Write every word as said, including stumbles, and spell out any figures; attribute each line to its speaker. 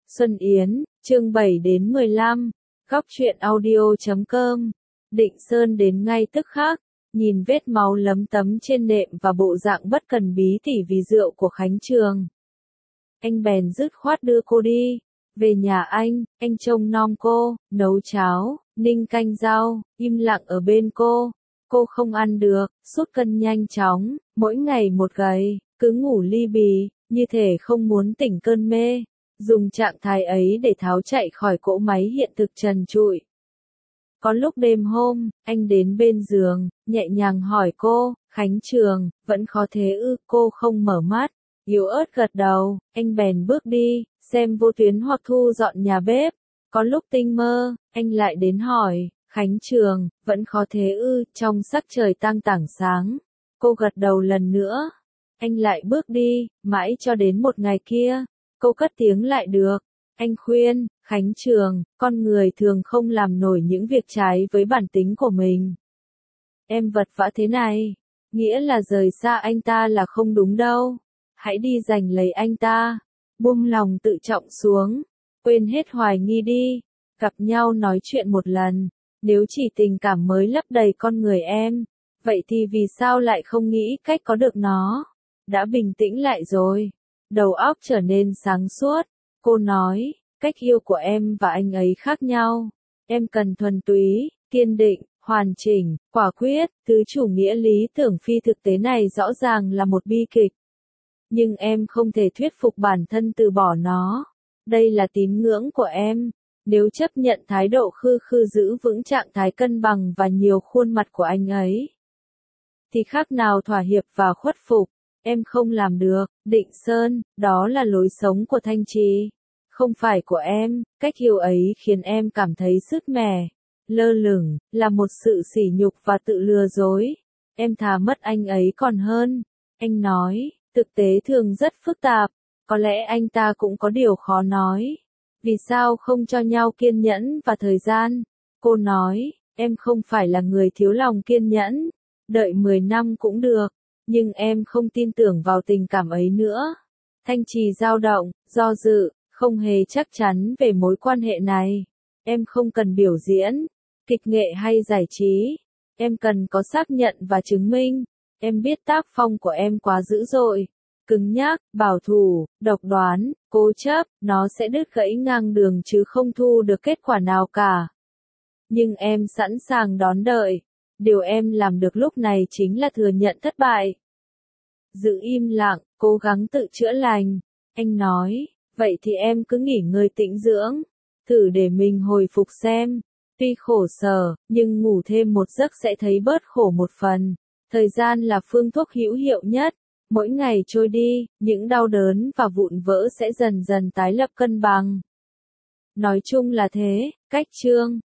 Speaker 1: Xuân Yến, chương bảy đến mười lăm, góc truyện audio chấm com. Định Sơn đến ngay tức khắc, nhìn vết máu lấm tấm trên nệm và bộ dạng bất cần bí tỉ vì rượu của Khánh Trường. Anh bèn dứt khoát đưa cô đi. Về nhà anh, anh trông nom cô, nấu cháo, ninh canh rau, im lặng ở bên cô. Cô không ăn được, sút cân nhanh chóng, mỗi ngày một gầy, cứ ngủ li bì, như thể không muốn tỉnh cơn mê. Dùng trạng thái ấy để tháo chạy khỏi cỗ máy hiện thực trần trụi. Có lúc đêm hôm, anh đến bên giường, nhẹ nhàng hỏi cô, Khánh Trường, vẫn khó thế ư? Cô không mở mắt, yếu ớt gật đầu, anh bèn bước đi, xem Vô Tuyến hoặc Thu dọn nhà bếp. Có lúc tinh mơ, anh lại đến hỏi, Khánh Trường, vẫn khó thế ư? Trong sắc trời tang tảng sáng, cô gật đầu lần nữa. Anh lại bước đi, mãi cho đến một ngày kia, cô cất tiếng lại được. Anh khuyên, Khánh Trường, con người thường không làm nổi những việc trái với bản tính của mình. Em vật vã thế này, nghĩa là rời xa anh ta là không đúng đâu. Hãy đi giành lấy anh ta, buông lòng tự trọng xuống, quên hết hoài nghi đi, gặp nhau nói chuyện một lần. Nếu chỉ tình cảm mới lấp đầy con người em, vậy thì vì sao lại không nghĩ cách có được nó? Đã bình tĩnh lại rồi, đầu óc trở nên sáng suốt. Cô nói, cách yêu của em và anh ấy khác nhau. Em cần thuần túy, kiên định, hoàn chỉnh, quả quyết. Thứ chủ nghĩa lý tưởng phi thực tế này rõ ràng là một bi kịch. Nhưng em không thể thuyết phục bản thân từ bỏ nó. Đây là tín ngưỡng của em. Nếu chấp nhận thái độ khư khư giữ vững trạng thái cân bằng và nhiều khuôn mặt của anh ấy, thì khác nào thỏa hiệp và khuất phục. Em không làm được, Định Sơn, đó là lối sống của Thanh Trì, không phải của em. Cách yêu ấy khiến em cảm thấy sứt mẻ, lơ lửng, là một sự sỉ nhục và tự lừa dối. Em thà mất anh ấy còn hơn. Anh nói, thực tế thường rất phức tạp, có lẽ anh ta cũng có điều khó nói. Vì sao không cho nhau kiên nhẫn và thời gian? Cô nói, em không phải là người thiếu lòng kiên nhẫn, đợi mười năm cũng được. Nhưng em không tin tưởng vào tình cảm ấy nữa. Thanh Trì dao động, do dự, không hề chắc chắn về mối quan hệ này. Em không cần biểu diễn, kịch nghệ hay giải trí. Em cần có xác nhận và chứng minh. Em biết tác phong của em quá dữ dội, cứng nhắc, bảo thủ, độc đoán, cố chấp, nó sẽ đứt gãy ngang đường chứ không thu được kết quả nào cả. Nhưng em sẵn sàng đón đợi. Điều em làm được lúc này chính là thừa nhận thất bại. Giữ im lặng, cố gắng tự chữa lành. Anh nói, vậy thì em cứ nghỉ ngơi tĩnh dưỡng, thử để mình hồi phục xem. Tuy khổ sở, nhưng ngủ thêm một giấc sẽ thấy bớt khổ một phần. Thời gian là phương thuốc hữu hiệu nhất. Mỗi ngày trôi đi, những đau đớn và vụn vỡ sẽ dần dần tái lập cân bằng. Nói chung là thế, cách chương.